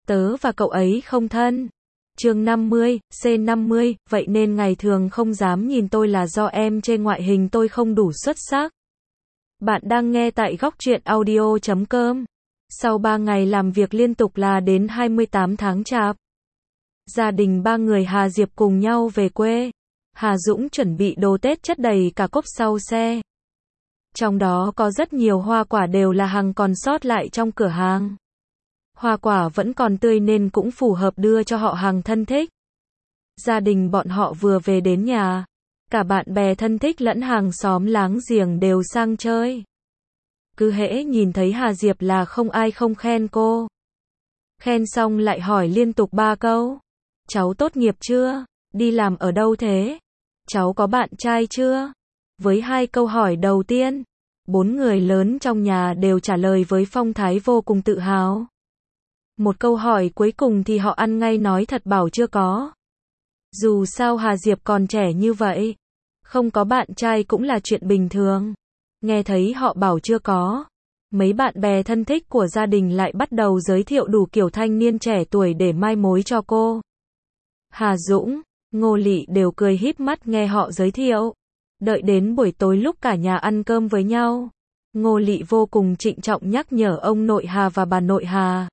Tớ và cậu ấy không thân. Chương 50, C50, vậy nên ngày thường không dám nhìn tôi là do em chê ngoại hình tôi không đủ xuất sắc. Bạn đang nghe tại góc truyện audio.com. Sau 3 ngày làm việc liên tục là đến 28 tháng Chạp, gia đình ba người Hà Diệp cùng nhau về quê. Hà Dũng chuẩn bị đồ Tết chất đầy cả cốp sau xe. Trong đó có rất nhiều hoa quả đều là hàng còn sót lại trong cửa hàng. Hoa quả vẫn còn tươi nên cũng phù hợp đưa cho họ hàng thân thích. Gia đình bọn họ vừa về đến nhà, cả bạn bè thân thích lẫn hàng xóm láng giềng đều sang chơi. Cứ hễ nhìn thấy Hà Diệp là không ai không khen cô. Khen xong lại hỏi liên tục 3 câu. Cháu tốt nghiệp chưa? Đi làm ở đâu thế? Cháu có bạn trai chưa? Với 2 câu hỏi đầu tiên, 4 người lớn trong nhà đều trả lời với phong thái vô cùng tự hào. Một câu hỏi cuối cùng thì họ ăn ngay nói thật bảo chưa có. Dù sao Hà Diệp còn trẻ như vậy, không có bạn trai cũng là chuyện bình thường. Nghe thấy họ bảo chưa có, mấy bạn bè thân thích của gia đình lại bắt đầu giới thiệu đủ kiểu thanh niên trẻ tuổi để mai mối cho cô. Hà Dũng, Ngô Lị đều cười híp mắt nghe họ giới thiệu. Đợi đến buổi tối lúc cả nhà ăn cơm với nhau, Ngô Lị vô cùng trịnh trọng nhắc nhở ông nội Hà và bà nội Hà.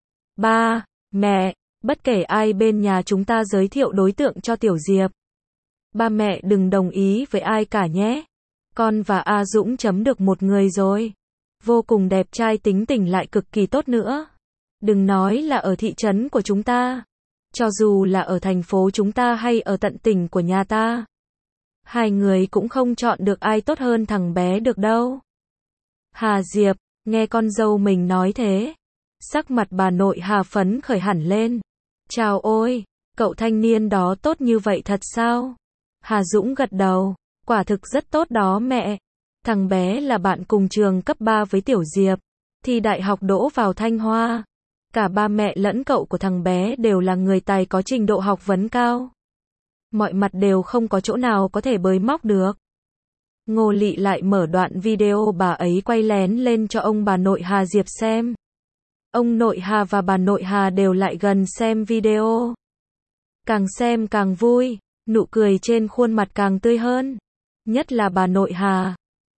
Ba, mẹ, bất kể ai bên nhà chúng ta giới thiệu đối tượng cho Tiểu Diệp, ba mẹ đừng đồng ý với ai cả nhé. Con và A Dũng chấm được một người rồi. Vô cùng đẹp trai, tính tình lại cực kỳ tốt nữa. Đừng nói là ở thị trấn của chúng ta, cho dù là ở thành phố chúng ta hay ở tận tỉnh của nhà ta, hai người cũng không chọn được ai tốt hơn thằng bé được đâu. Hà Diệp, nghe con dâu mình nói thế, sắc mặt bà nội Hà phấn khởi hẳn lên. Chào ôi, cậu thanh niên đó tốt như vậy thật sao? Hà Dũng gật đầu, quả thực rất tốt đó mẹ. Thằng bé là bạn cùng trường cấp 3 với Tiểu Diệp, thi đại học đỗ vào Thanh Hoa. Cả ba mẹ lẫn cậu của thằng bé đều là người tài có trình độ học vấn cao. Mọi mặt đều không có chỗ nào có thể bới móc được. Ngô Lị lại mở đoạn video bà ấy quay lén lên cho ông bà nội Hà Diệp xem. Ông nội Hà và bà nội Hà đều lại gần xem video. Càng xem càng vui, nụ cười trên khuôn mặt càng tươi hơn. Nhất là bà nội Hà.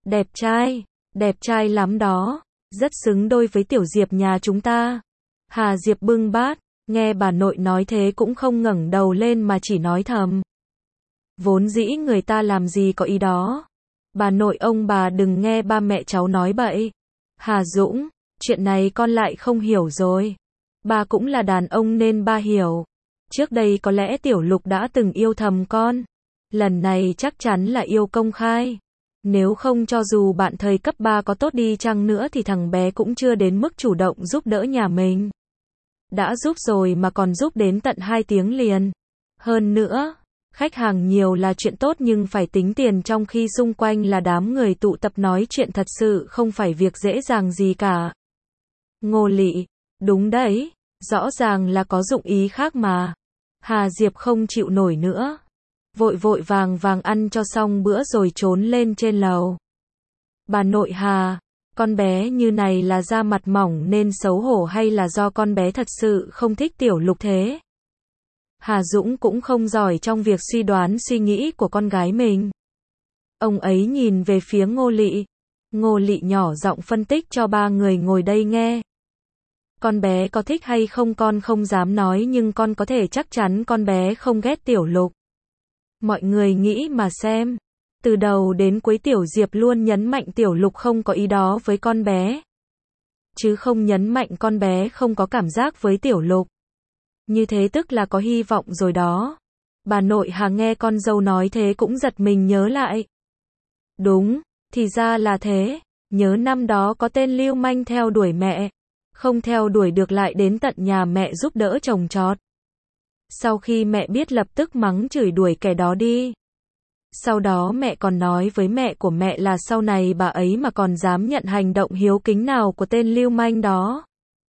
Đẹp trai lắm đó, rất xứng đôi với Tiểu Diệp nhà chúng ta. Hà Diệp bưng bát, nghe bà nội nói thế cũng không ngẩng đầu lên mà chỉ nói thầm. Vốn dĩ người ta làm gì có ý đó. Bà nội ông bà đừng nghe ba mẹ cháu nói bậy. Hà Dũng, chuyện này con lại không hiểu rồi. Ba cũng là đàn ông nên ba hiểu. Trước đây có lẽ Tiểu Lục đã từng yêu thầm con. Lần này chắc chắn là yêu công khai. Nếu không cho dù bạn thời cấp 3 có tốt đi chăng nữa thì thằng bé cũng chưa đến mức chủ động giúp đỡ nhà mình. Đã giúp rồi mà còn giúp đến tận 2 tiếng liền. Hơn nữa, khách hàng nhiều là chuyện tốt nhưng phải tính tiền trong khi xung quanh là đám người tụ tập nói chuyện thật sự không phải việc dễ dàng gì cả. Ngô Lị, đúng đấy, rõ ràng là có dụng ý khác mà. Hà Diệp không chịu nổi nữa. Vội vàng ăn cho xong bữa rồi trốn lên trên lầu. Bà nội Hà, con bé như này là da mặt mỏng nên xấu hổ hay là do con bé thật sự không thích Tiểu Lục thế? Hà Dũng cũng không giỏi trong việc suy đoán suy nghĩ của con gái mình. Ông ấy nhìn về phía Ngô Lị. Ngô Lị nhỏ giọng phân tích cho ba người ngồi đây nghe. Con bé có thích hay không con không dám nói nhưng con có thể chắc chắn con bé không ghét Tiểu Lục. Mọi người nghĩ mà xem. Từ đầu đến cuối Tiểu Diệp luôn nhấn mạnh Tiểu Lục không có ý đó với con bé. Chứ không nhấn mạnh con bé không có cảm giác với Tiểu Lục. Như thế tức là có hy vọng rồi đó. Bà nội Hà nghe con dâu nói thế cũng giật mình nhớ lại. Đúng, thì ra là thế. Nhớ năm đó có tên lưu manh theo đuổi mẹ. Không theo đuổi được lại đến tận nhà mẹ giúp đỡ trồng trọt. Sau khi mẹ biết lập tức mắng chửi đuổi kẻ đó đi. Sau đó mẹ còn nói với mẹ của mẹ là sau này bà ấy mà còn dám nhận hành động hiếu kính nào của tên lưu manh đó,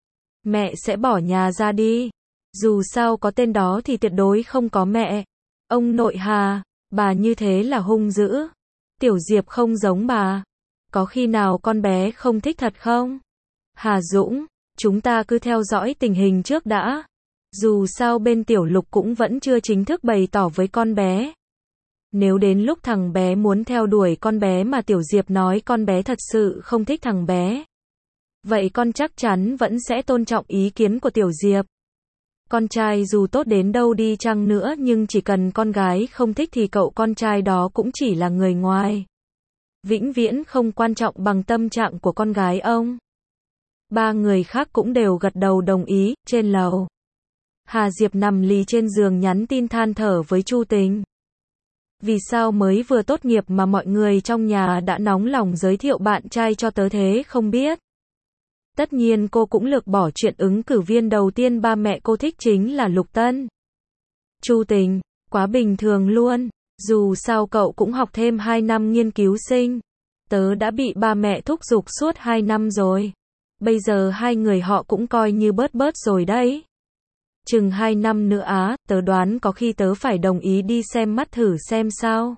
mẹ sẽ bỏ nhà ra đi. Dù sao có tên đó thì tuyệt đối không có mẹ. Ông nội Hà, bà như thế là hung dữ. Tiểu Diệp không giống bà. Có khi nào con bé không thích thật không? Hà Dũng, Chúng ta cứ theo dõi tình hình trước đã. Dù sao bên Tiểu Lục cũng vẫn chưa chính thức bày tỏ với con bé. Nếu đến lúc thằng bé muốn theo đuổi con bé mà Tiểu Diệp nói con bé thật sự không thích thằng bé, vậy con chắc chắn vẫn sẽ tôn trọng ý kiến của Tiểu Diệp. Con trai dù tốt đến đâu đi chăng nữa nhưng chỉ cần con gái không thích thì cậu con trai đó cũng chỉ là người ngoài. Vĩnh viễn không quan trọng bằng tâm trạng của con gái ông. Ba người khác cũng đều gật đầu đồng ý. Trên lầu, Hà Diệp nằm lì trên giường nhắn tin than thở với Chu Tình. Vì sao mới vừa tốt nghiệp mà mọi người trong nhà đã nóng lòng giới thiệu bạn trai cho tớ thế không biết. Tất nhiên cô cũng lược bỏ chuyện ứng cử viên đầu tiên ba mẹ cô thích chính là Lục Tân. Chu Tình, quá bình thường luôn, dù sao cậu cũng học thêm 2 năm nghiên cứu sinh. Tớ đã bị ba mẹ thúc giục suốt 2 năm rồi. Bây giờ hai người họ cũng coi như bớt bớt rồi đấy. Chừng 2 năm nữa tớ đoán có khi tớ phải đồng ý đi xem mắt thử xem sao.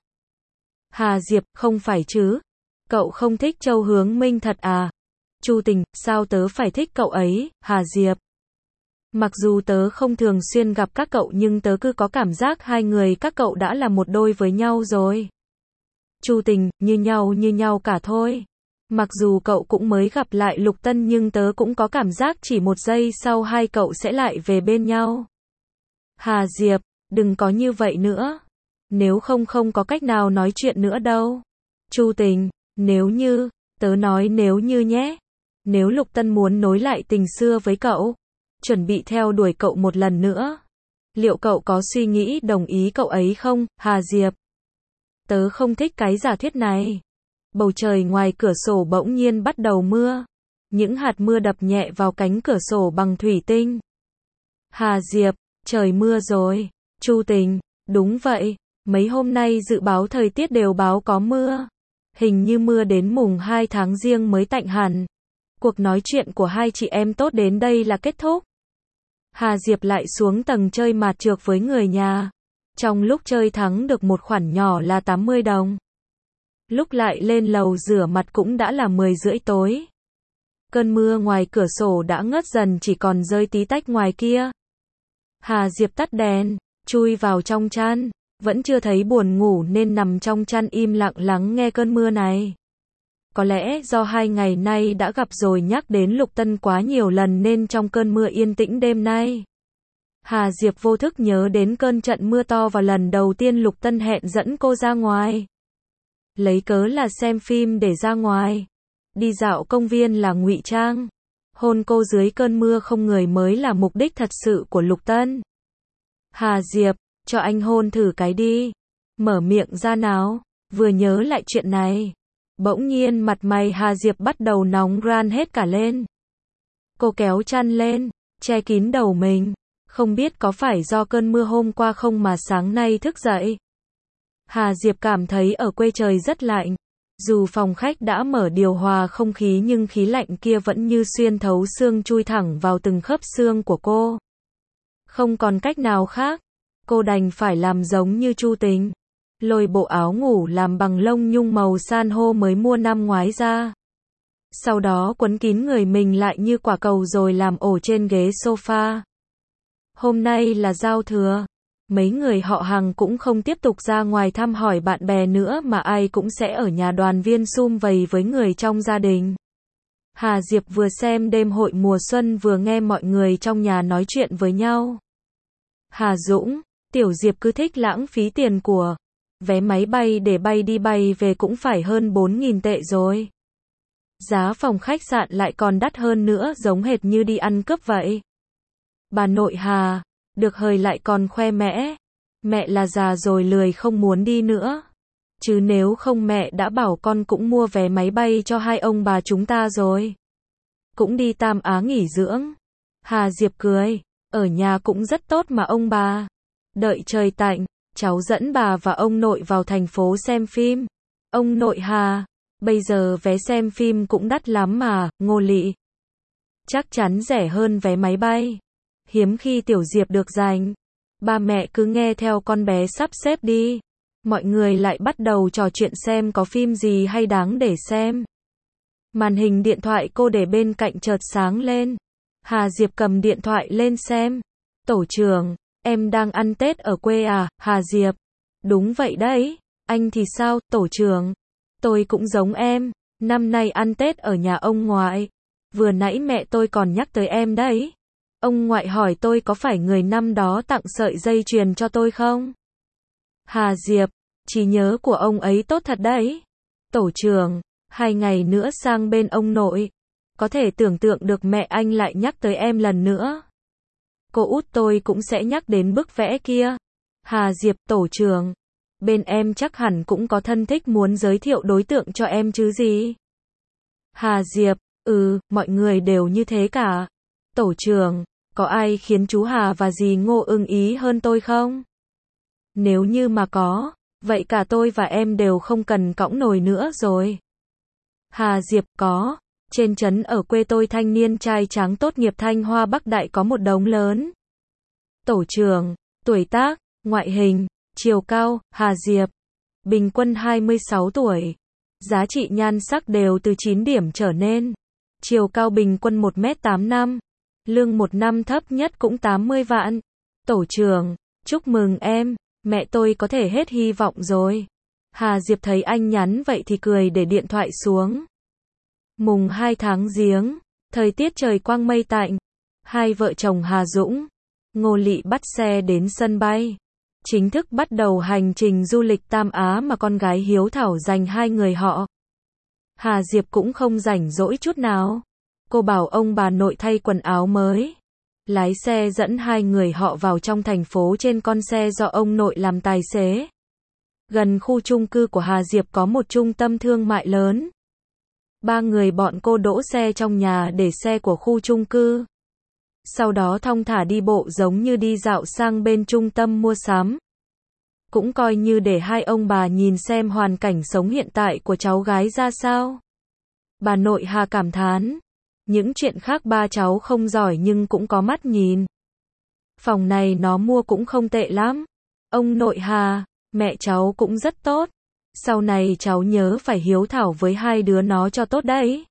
Hà Diệp, không phải chứ. Cậu không thích Châu Hướng Minh thật à? Chu Tình, sao tớ phải thích cậu ấy, Hà Diệp? Mặc dù tớ không thường xuyên gặp các cậu nhưng tớ cứ có cảm giác hai người các cậu đã là một đôi với nhau rồi. Chu Tình, như nhau cả thôi. Mặc dù cậu cũng mới gặp lại Lục Tân nhưng tớ cũng có cảm giác chỉ một giây sau hai cậu sẽ lại về bên nhau. Hà Diệp, đừng có như vậy nữa. Nếu không có cách nào nói chuyện nữa đâu. Chu Tình, nếu như, tớ nói nếu như nhé. Nếu Lục Tân muốn nối lại tình xưa với cậu, chuẩn bị theo đuổi cậu một lần nữa, liệu cậu có suy nghĩ đồng ý cậu ấy không, Hà Diệp? Tớ không thích cái giả thiết này. Bầu trời ngoài cửa sổ bỗng nhiên bắt đầu mưa. Những hạt mưa đập nhẹ vào cánh cửa sổ bằng thủy tinh. Hà Diệp, trời mưa rồi. Chu Tình, đúng vậy. Mấy hôm nay dự báo thời tiết đều báo có mưa. Hình như mưa đến mùng 2 tháng Giêng mới tạnh hẳn. Cuộc nói chuyện của hai chị em tốt đến đây là kết thúc. Hà Diệp lại xuống tầng chơi mạt trượt với người nhà. Trong lúc chơi thắng được một khoản nhỏ là 80 đồng. Lúc lại lên lầu rửa mặt cũng đã là 10 rưỡi tối. Cơn mưa ngoài cửa sổ đã ngớt dần chỉ còn rơi tí tách ngoài kia. Hà Diệp tắt đèn, chui vào trong chăn. Vẫn chưa thấy buồn ngủ nên nằm trong chăn im lặng lắng nghe cơn mưa này. Có lẽ do 2 ngày nay đã gặp rồi nhắc đến Lục Tân quá nhiều lần nên trong cơn mưa yên tĩnh đêm nay, Hà Diệp vô thức nhớ đến cơn trận mưa to và lần đầu tiên Lục Tân hẹn dẫn cô ra ngoài. Lấy cớ là xem phim để ra ngoài. Đi dạo công viên là ngụy trang. Hôn cô dưới cơn mưa không người mới là mục đích thật sự của Lục Tân. Hà Diệp, cho anh hôn thử cái đi. Mở miệng ra nào. Vừa nhớ lại chuyện này, bỗng nhiên mặt mày Hà Diệp bắt đầu nóng ran hết cả lên. Cô kéo chăn lên, che kín đầu mình. Không biết có phải do cơn mưa hôm qua không mà sáng nay thức dậy. Hà Diệp cảm thấy ở quê trời rất lạnh. Dù phòng khách đã mở điều hòa không khí nhưng khí lạnh kia vẫn như xuyên thấu xương chui thẳng vào từng khớp xương của cô. Không còn cách nào khác, cô đành phải làm giống như Chu Tình. Lôi bộ áo ngủ làm bằng lông nhung màu san hô mới mua năm ngoái ra. Sau đó quấn kín người mình lại như quả cầu rồi làm ổ trên ghế sofa. Hôm nay là giao thừa. Mấy người họ hàng cũng không tiếp tục ra ngoài thăm hỏi bạn bè nữa mà ai cũng sẽ ở nhà đoàn viên sum vầy với người trong gia đình. Hà Diệp vừa xem đêm hội mùa xuân vừa nghe mọi người trong nhà nói chuyện với nhau. Hà Dũng, Tiểu Diệp cứ thích lãng phí tiền của. Vé máy bay để bay đi bay về cũng phải hơn 4.000 tệ rồi. Giá phòng khách sạn lại còn đắt hơn nữa giống hệt như đi ăn cướp vậy. Bà nội Hà, được hời lại còn khoe mẽ. Mẹ là già rồi lười không muốn đi nữa. Chứ nếu không mẹ đã bảo con cũng mua vé máy bay cho hai ông bà chúng ta rồi. Cũng đi Tam Á nghỉ dưỡng. Hà Diệp cười, ở nhà cũng rất tốt mà ông bà. Đợi trời tạnh, cháu dẫn bà và ông nội vào thành phố xem phim. Ông nội Hà, bây giờ vé xem phim cũng đắt lắm mà, Ngô Lị. Chắc chắn rẻ hơn vé máy bay. Hiếm khi Tiểu Diệp được dành. Ba mẹ cứ nghe theo con bé sắp xếp đi. Mọi người lại bắt đầu trò chuyện xem có phim gì hay đáng để xem. Màn hình điện thoại cô để bên cạnh chợt sáng lên. Hà Diệp cầm điện thoại lên xem. Tổ trưởng, em đang ăn Tết ở quê à, Hà Diệp? Đúng vậy đấy. Anh thì sao, tổ trưởng? Tôi cũng giống em. Năm nay ăn Tết ở nhà ông ngoại. Vừa nãy mẹ tôi còn nhắc tới em đấy. Ông ngoại hỏi tôi có phải người năm đó tặng sợi dây chuyền cho tôi không? Hà Diệp, trí nhớ của ông ấy tốt thật đấy. Tổ trưởng, 2 ngày nữa sang bên ông nội. Có thể tưởng tượng được mẹ anh lại nhắc tới em lần nữa. Cô út tôi cũng sẽ nhắc đến bức vẽ kia. Hà Diệp, tổ trưởng, bên em chắc hẳn cũng có thân thích muốn giới thiệu đối tượng cho em chứ gì? Hà Diệp, mọi người đều như thế cả. Tổ trưởng, có ai khiến chú Hà và dì Ngô ưng ý hơn tôi không? Nếu như mà có, vậy cả tôi và em đều không cần cõng nồi nữa rồi. Hà Diệp, có. Trên trấn ở quê tôi thanh niên trai tráng tốt nghiệp Thanh Hoa Bắc Đại có một đống lớn. Tổ trưởng, tuổi tác, ngoại hình, chiều cao, Hà Diệp. Bình quân 26 tuổi. Giá trị nhan sắc đều từ 9 điểm trở nên. Chiều cao bình quân 1m85. Lương một năm thấp nhất cũng 80 vạn. Tổ trưởng, chúc mừng em, mẹ tôi có thể hết hy vọng rồi. Hà Diệp thấy anh nhắn vậy thì cười để điện thoại xuống. Mùng 2 tháng Giêng, thời tiết trời quang mây tạnh. Hai vợ chồng Hà Dũng, Ngô Lị bắt xe đến sân bay. Chính thức bắt đầu hành trình du lịch Tam Á mà con gái hiếu thảo dành hai người họ. Hà Diệp cũng không rảnh rỗi chút nào. Cô bảo ông bà nội thay quần áo mới. Lái xe dẫn hai người họ vào trong thành phố trên con xe do ông nội làm tài xế. Gần khu chung cư của Hà Diệp có một trung tâm thương mại lớn. Ba người bọn cô đỗ xe trong nhà để xe của khu chung cư. Sau đó thong thả đi bộ giống như đi dạo sang bên trung tâm mua sắm. Cũng coi như để hai ông bà nhìn xem hoàn cảnh sống hiện tại của cháu gái ra sao. Bà nội Hà cảm thán. Những chuyện khác ba cháu không giỏi nhưng cũng có mắt nhìn. Phòng này nó mua cũng không tệ lắm. Ông nội Hà, mẹ cháu cũng rất tốt. Sau này cháu nhớ phải hiếu thảo với hai đứa nó cho tốt đấy.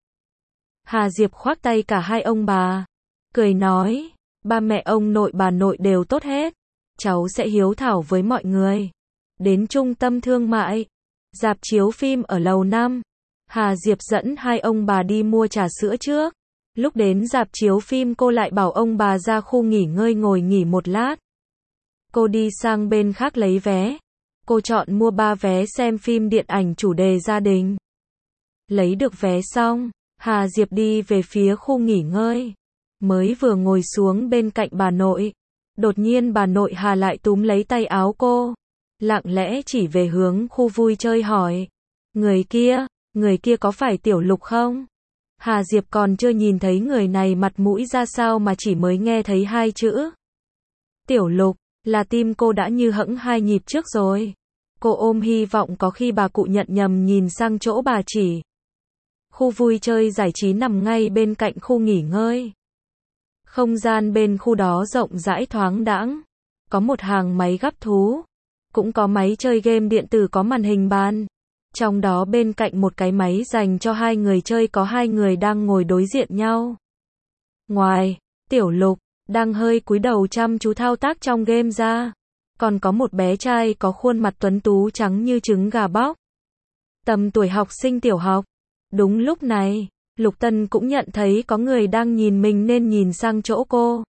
Hà Diệp khoác tay cả hai ông bà. Cười nói, ba mẹ ông nội bà nội đều tốt hết. Cháu sẽ hiếu thảo với mọi người. Đến trung tâm thương mại. Rạp chiếu phim ở lầu 5. Hà Diệp dẫn hai ông bà đi mua trà sữa trước. Lúc đến rạp chiếu phim cô lại bảo ông bà ra khu nghỉ ngơi ngồi nghỉ một lát. Cô đi sang bên khác lấy vé. Cô chọn mua 3 vé xem phim điện ảnh chủ đề gia đình. Lấy được vé xong, Hà Diệp đi về phía khu nghỉ ngơi. Mới vừa ngồi xuống bên cạnh bà nội. Đột nhiên bà nội Hà lại túm lấy tay áo cô. Lặng lẽ chỉ về hướng khu vui chơi hỏi. Người kia có phải Tiểu Lục không? Hà Diệp còn chưa nhìn thấy người này mặt mũi ra sao mà chỉ mới nghe thấy 2 chữ. Tiểu Lục, là tim cô đã như hẫng 2 nhịp trước rồi. Cô ôm hy vọng có khi bà cụ nhận nhầm nhìn sang chỗ bà chỉ. Khu vui chơi giải trí nằm ngay bên cạnh khu nghỉ ngơi. Không gian bên khu đó rộng rãi thoáng đãng. Có một hàng máy gắp thú. Cũng có máy chơi game điện tử có màn hình bàn. Trong đó bên cạnh một cái máy dành cho 2 người chơi có 2 người đang ngồi đối diện nhau. Ngoài, Tiểu Lục đang hơi cúi đầu chăm chú thao tác trong game ra. Còn có một bé trai có khuôn mặt tuấn tú trắng như trứng gà bóc. Tầm tuổi học sinh tiểu học. Đúng lúc này, Lục Tân cũng nhận thấy có người đang nhìn mình nên nhìn sang chỗ cô.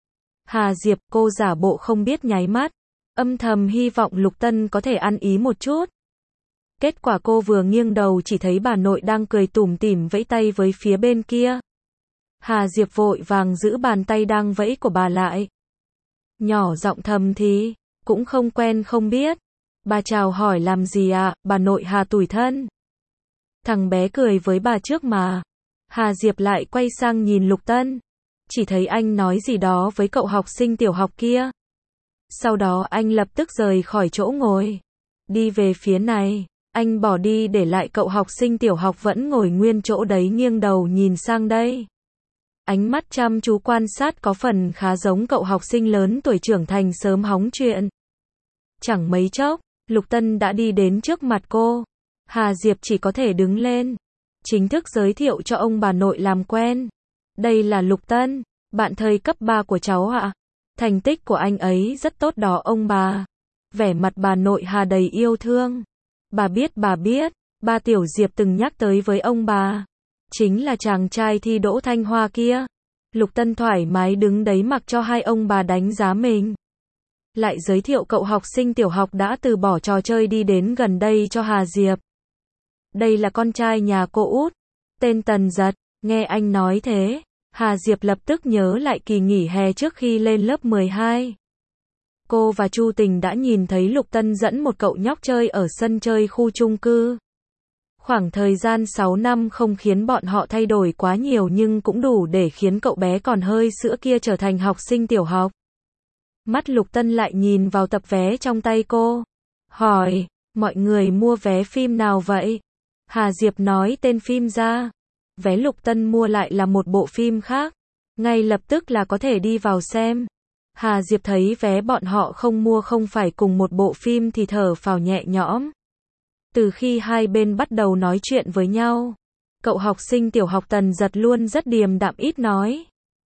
Hà Diệp, cô giả bộ không biết nháy mắt. Âm thầm hy vọng Lục Tân có thể ăn ý một chút. Kết quả cô vừa nghiêng đầu chỉ thấy bà nội đang cười tủm tỉm vẫy tay với phía bên kia. Hà Diệp vội vàng giữ bàn tay đang vẫy của bà lại. Nhỏ giọng thầm thì, cũng không quen không biết. Bà chào hỏi làm gì ạ, bà nội Hà tủi thân. Thằng bé cười với bà trước mà. Hà Diệp lại quay sang nhìn Lục Tân. Chỉ thấy anh nói gì đó với cậu học sinh tiểu học kia. Sau đó anh lập tức rời khỏi chỗ ngồi. Đi về phía này. Anh bỏ đi để lại cậu học sinh tiểu học vẫn ngồi nguyên chỗ đấy nghiêng đầu nhìn sang đây. Ánh mắt chăm chú quan sát có phần khá giống cậu học sinh lớn tuổi trưởng thành sớm hóng chuyện. Chẳng mấy chốc, Lục Tân đã đi đến trước mặt cô. Hà Diệp chỉ có thể đứng lên. Chính thức giới thiệu cho ông bà nội làm quen. Đây là Lục Tân, Bạn thời cấp 3 của cháu ạ. Thành tích của anh ấy rất tốt đó ông bà. Vẻ mặt bà nội Hà đầy yêu thương. Bà biết, ba Tiểu Diệp từng nhắc tới với ông bà. Chính là chàng trai thi đỗ Thanh Hoa kia. Lục Tân thoải mái đứng đấy mặc cho hai ông bà đánh giá mình. Lại giới thiệu cậu học sinh tiểu học đã từ bỏ trò chơi đi đến gần đây cho Hà Diệp. Đây là con trai nhà cô út, tên Tần Giật. Nghe anh nói thế, Hà Diệp lập tức nhớ lại kỳ nghỉ hè trước khi lên lớp 12. Cô và Chu Tình đã nhìn thấy Lục Tân dẫn một cậu nhóc chơi ở sân chơi khu chung cư. Khoảng thời gian 6 năm không khiến bọn họ thay đổi quá nhiều nhưng cũng đủ để khiến cậu bé còn hơi sữa kia trở thành học sinh tiểu học. Mắt Lục Tân lại nhìn vào tập vé trong tay cô. Hỏi, mọi người mua vé phim nào vậy? Hà Diệp nói tên phim ra. Vé Lục Tân mua lại là một bộ phim khác. Ngay lập tức là có thể đi vào xem. Hà Diệp thấy vé bọn họ không mua không phải cùng một bộ phim thì thở phào nhẹ nhõm. Từ khi hai bên bắt đầu nói chuyện với nhau, cậu học sinh tiểu học Tần Giật luôn rất điềm đạm ít nói.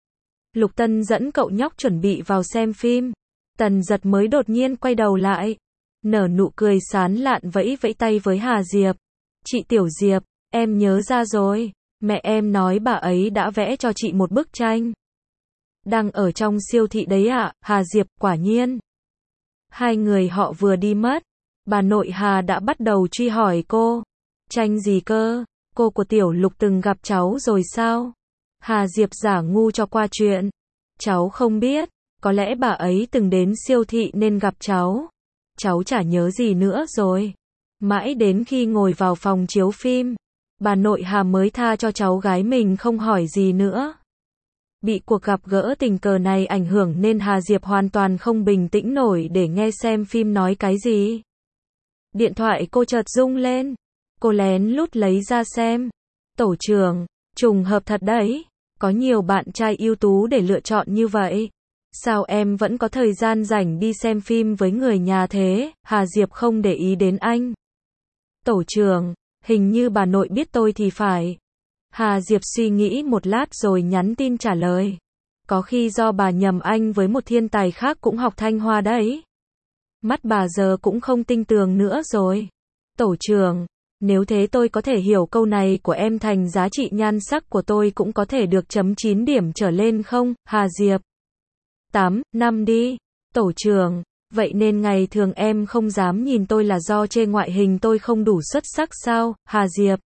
Lục Tân dẫn cậu nhóc chuẩn bị vào xem phim. Tần Giật mới đột nhiên quay đầu lại, nở nụ cười sán lạn vẫy vẫy tay với Hà Diệp. Chị Tiểu Diệp, em nhớ ra rồi. Mẹ em nói bà ấy đã vẽ cho chị một bức tranh. Đang ở trong siêu thị đấy ạ, Hà Diệp, quả nhiên. Hai người họ vừa đi mất, bà nội Hà đã bắt đầu truy hỏi cô. Tranh gì cơ? Cô của Tiểu Lục từng gặp cháu rồi sao? Hà Diệp giả ngu cho qua chuyện. Cháu không biết, có lẽ bà ấy từng đến siêu thị nên gặp cháu. Cháu chả nhớ gì nữa rồi. Mãi đến khi ngồi vào phòng chiếu phim, bà nội Hà mới tha cho cháu gái mình không hỏi gì nữa. Bị cuộc gặp gỡ tình cờ này ảnh hưởng nên Hà Diệp hoàn toàn không bình tĩnh nổi để nghe xem phim nói cái gì. Điện thoại cô chợt rung lên. Cô lén lút lấy ra xem. Tổ trưởng, trùng hợp thật đấy. Có nhiều bạn trai ưu tú để lựa chọn như vậy. Sao em vẫn có thời gian rảnh đi xem phim với người nhà thế? Hà Diệp không để ý đến anh. Tổ trưởng, hình như bà nội biết tôi thì phải. Hà Diệp suy nghĩ một lát rồi nhắn tin trả lời. Có khi do bà nhầm anh với một thiên tài khác cũng học Thanh Hoa đấy. Mắt bà giờ cũng không tinh tường nữa rồi. Tổ trưởng, nếu thế tôi có thể hiểu câu này của em thành giá trị nhan sắc của tôi cũng có thể được chấm 9 điểm trở lên không? Hà Diệp. 8, 5 đi. Tổ trưởng, vậy nên ngày thường em không dám nhìn tôi là do chê ngoại hình tôi không đủ xuất sắc sao? Hà Diệp.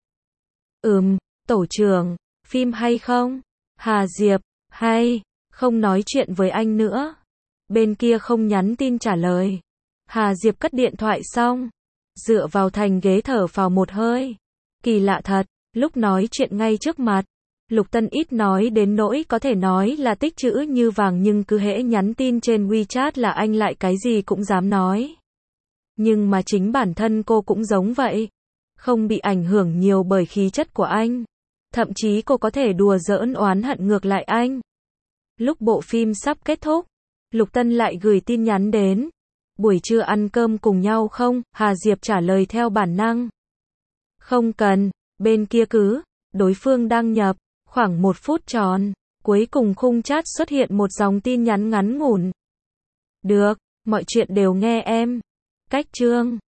Tổ trưởng, phim hay không? Hà Diệp, hay, không nói chuyện với anh nữa. Bên kia không nhắn tin trả lời. Hà Diệp cất điện thoại xong, dựa vào thành ghế thở phào một hơi. Kỳ lạ thật, lúc nói chuyện ngay trước mặt, Lục Tân ít nói đến nỗi có thể nói là tích chữ như vàng nhưng cứ hễ nhắn tin trên WeChat là anh lại cái gì cũng dám nói. Nhưng mà chính bản thân cô cũng giống vậy. Không bị ảnh hưởng nhiều bởi khí chất của anh. Thậm chí cô có thể đùa giỡn oán hận ngược lại anh. Lúc bộ phim sắp kết thúc, Lục Tân lại gửi tin nhắn đến. Buổi trưa ăn cơm cùng nhau không? Hà Diệp trả lời theo bản năng. Không cần, bên kia cứ. Đối phương đăng nhập. Khoảng 1 phút tròn. Cuối cùng khung chat xuất hiện một dòng tin nhắn ngắn ngủn. Được, mọi chuyện đều nghe em. Cách chương.